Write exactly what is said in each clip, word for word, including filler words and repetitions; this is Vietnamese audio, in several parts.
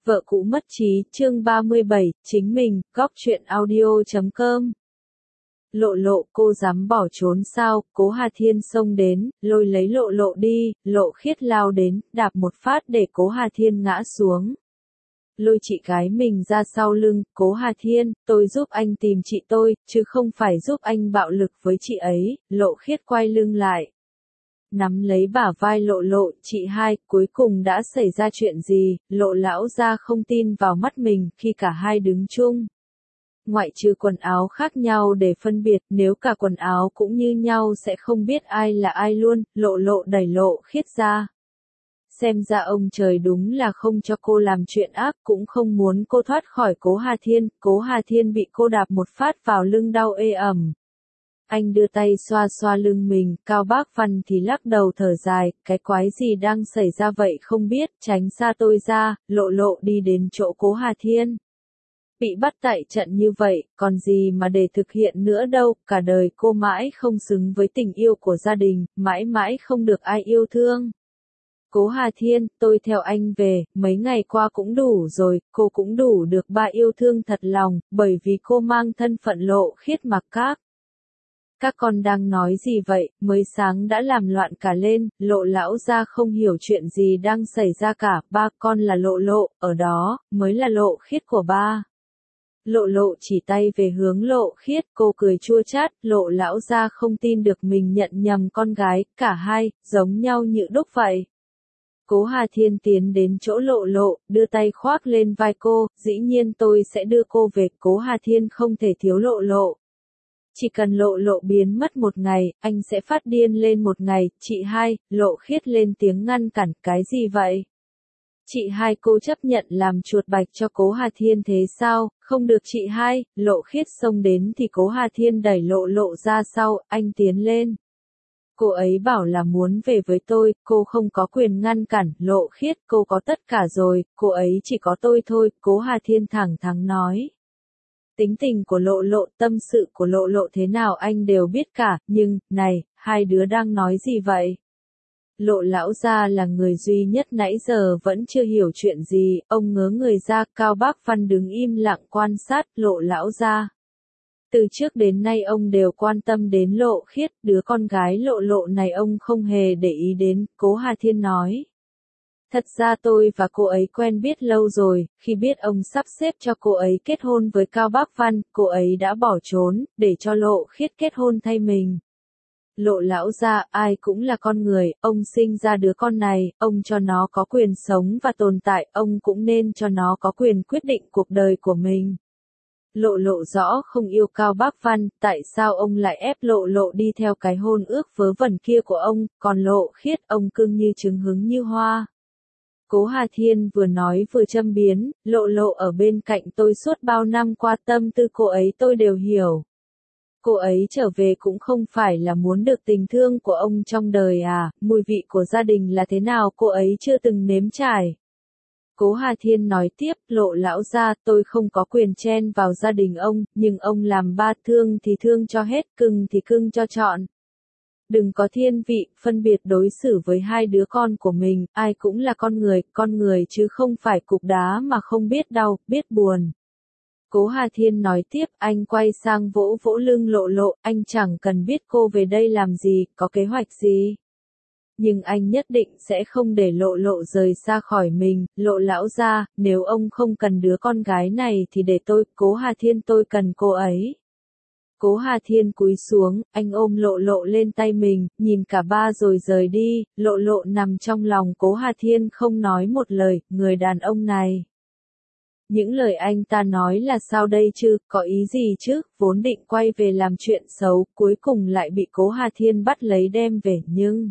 Vợ cũ mất trí, chương ba mươi bảy, chính mình, góc truyện audio chấm com. Lộ lộ, cô dám bỏ trốn sao? Cố Hà Thiên xông đến, lôi lấy lộ lộ đi, Lộ Khiết lao đến, đạp một phát để Cố Hà Thiên ngã xuống. Lôi chị gái mình ra sau lưng, Cố Hà Thiên, tôi giúp anh tìm chị tôi, chứ không phải giúp anh bạo lực với chị ấy. Lộ Khiết quay lưng lại, nắm lấy bả vai lộ lộ, chị hai, cuối cùng đã xảy ra chuyện gì? Lộ lão gia không tin vào mắt mình khi cả hai đứng chung. Ngoại trừ quần áo khác nhau để phân biệt, nếu cả quần áo cũng như nhau sẽ không biết ai là ai luôn. Lộ lộ đẩy Lộ Khiết ra. Xem ra ông trời đúng là không cho cô làm chuyện ác, cũng không muốn cô thoát khỏi Cố Hà Thiên. Cố Hà Thiên bị cô đạp một phát vào lưng đau ê ẩm. Anh đưa tay xoa xoa lưng mình, Cao Bác Văn thì lắc đầu thở dài, cái quái gì đang xảy ra vậy không biết, tránh xa tôi ra. Lộ lộ đi đến chỗ Cố Hà Thiên. Bị bắt tại trận như vậy, còn gì mà để thực hiện nữa đâu, cả đời cô mãi không xứng với tình yêu của gia đình, mãi mãi không được ai yêu thương. Cố Hà Thiên, tôi theo anh về, mấy ngày qua cũng đủ rồi, cô cũng đủ được ba yêu thương thật lòng, bởi vì cô mang thân phận Lộ Khiết mặc các. Các con đang nói gì vậy, mới sáng đã làm loạn cả lên. Lộ lão gia không hiểu chuyện gì đang xảy ra cả, ba con là Lộ lộ, ở đó, mới là Lộ Khiết của ba. Lộ lộ chỉ tay về hướng Lộ Khiết, cô cười chua chát, Lộ lão gia không tin được mình nhận nhầm con gái, cả hai, giống nhau như đúc vậy. Cố Hà Thiên tiến đến chỗ lộ lộ, đưa tay khoác lên vai cô, dĩ nhiên tôi sẽ đưa cô về. Cố Hà Thiên không thể thiếu lộ lộ. Chỉ cần lộ lộ biến mất một ngày, anh sẽ phát điên lên một ngày. Chị hai, Lộ Khiết lên tiếng ngăn cản, cái gì vậy? Chị hai, cô chấp nhận làm chuột bạch cho Cố Hà Thiên thế sao? Không được chị hai. Lộ Khiết xông đến thì Cố Hà Thiên đẩy lộ lộ ra sau, anh tiến lên. Cô ấy bảo là muốn về với tôi, cô không có quyền ngăn cản. Lộ Khiết, cô có tất cả rồi, cô ấy chỉ có tôi thôi. Cố Hà Thiên thẳng thắn nói. Tính tình của lộ lộ, tâm sự của lộ lộ thế nào anh đều biết cả, nhưng, này, hai đứa đang nói gì vậy? Lộ lão gia là người duy nhất nãy giờ vẫn chưa hiểu chuyện gì, ông ngớ người ra. Cao Bác Văn đứng im lặng quan sát Lộ lão gia. Từ trước đến nay ông đều quan tâm đến Lộ Khiết, đứa con gái lộ lộ này ông không hề để ý đến. Cố Hà Thiên nói. Thật ra tôi và cô ấy quen biết lâu rồi, khi biết ông sắp xếp cho cô ấy kết hôn với Cao Bác Văn, cô ấy đã bỏ trốn, để cho Lộ Khiết kết hôn thay mình. Lộ lão gia, ai cũng là con người, ông sinh ra đứa con này, ông cho nó có quyền sống và tồn tại, ông cũng nên cho nó có quyền quyết định cuộc đời của mình. Lộ lộ rõ không yêu Cao Bác Văn, tại sao ông lại ép lộ lộ đi theo cái hôn ước vớ vẩn kia của ông, còn Lộ Khiết ông cưng như trứng hứng như hoa. Cố Hà Thiên vừa nói vừa châm biếm, lộ lộ ở bên cạnh tôi suốt bao năm qua, tâm tư cô ấy tôi đều hiểu. Cô ấy trở về cũng không phải là muốn được tình thương của ông trong đời à, mùi vị của gia đình là thế nào cô ấy chưa từng nếm trải. Cố Hà Thiên nói tiếp, Lộ lão gia, tôi không có quyền chen vào gia đình ông, nhưng ông làm ba, thương thì thương cho hết, cưng thì cưng cho trọn. Đừng có thiên vị, phân biệt đối xử với hai đứa con của mình, ai cũng là con người, con người chứ không phải cục đá mà không biết đau, biết buồn. Cố Hà Thiên nói tiếp, anh quay sang vỗ vỗ lưng lộ lộ, anh chẳng cần biết cô về đây làm gì, có kế hoạch gì. Nhưng anh nhất định sẽ không để lộ lộ rời xa khỏi mình. Lộ lão gia, nếu ông không cần đứa con gái này thì để tôi, Cố Hà Thiên, tôi cần cô ấy. Cố Hà Thiên cúi xuống, anh ôm lộ lộ lên tay mình, nhìn cả ba rồi rời đi. Lộ lộ nằm trong lòng Cố Hà Thiên không nói một lời, người đàn ông này. Những lời anh ta nói là sao đây chứ, có ý gì chứ, vốn định quay về làm chuyện xấu, cuối cùng lại bị Cố Hà Thiên bắt lấy đem về, nhưng...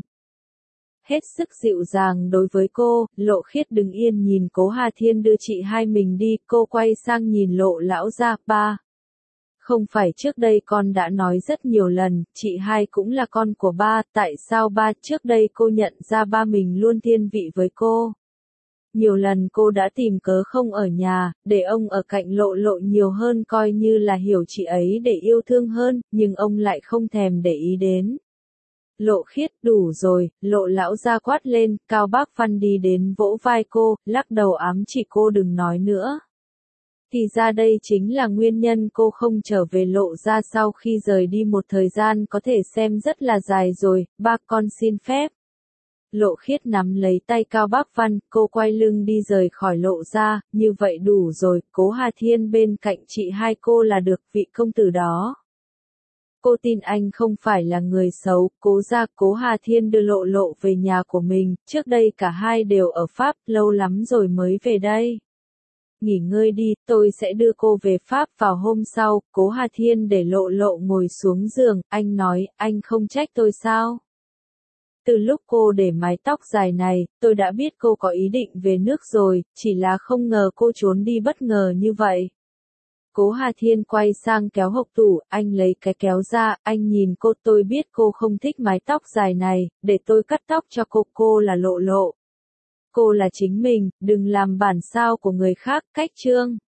Hết sức dịu dàng đối với cô, Lộ Khiết đứng yên nhìn Cố Hà Thiên đưa chị hai mình đi, cô quay sang nhìn Lộ lão gia, ba. Không phải trước đây con đã nói rất nhiều lần, chị hai cũng là con của ba, tại sao ba trước đây cô nhận ra ba mình luôn thiên vị với cô. Nhiều lần cô đã tìm cớ không ở nhà, để ông ở cạnh lộ lộ nhiều hơn coi như là hiểu chị ấy để yêu thương hơn, nhưng ông lại không thèm để ý đến. Lộ Khiết, đủ rồi, Lộ lão gia quát lên, Cao Bác Văn đi đến vỗ vai cô, lắc đầu ám chỉ cô đừng nói nữa. Thì ra đây chính là nguyên nhân cô không trở về Lộ gia sau khi rời đi một thời gian có thể xem rất là dài rồi, ba con xin phép. Lộ Khiết nắm lấy tay Cao Bác Văn, cô quay lưng đi rời khỏi Lộ gia, như vậy đủ rồi, Cố Hà Thiên bên cạnh chị hai cô là được, vị công tử đó. Cô tin anh không phải là người xấu, Cố gia Cố Hà Thiên đưa Lộ Lộ về nhà của mình, trước đây cả hai đều ở Pháp, lâu lắm rồi mới về đây. Nghỉ ngơi đi, tôi sẽ đưa cô về Pháp vào hôm sau, Cố Hà Thiên để Lộ Lộ ngồi xuống giường, anh nói, anh không trách tôi sao? Từ lúc cô để mái tóc dài này, tôi đã biết cô có ý định về nước rồi, chỉ là không ngờ cô trốn đi bất ngờ như vậy. Cố Hà Thiên quay sang kéo hộc tủ, anh lấy cái kéo ra, anh nhìn cô, tôi biết cô không thích mái tóc dài này, để tôi cắt tóc cho cô, cô là Lộ Lộ. Cô là chính mình, đừng làm bản sao của người khác, cách chương.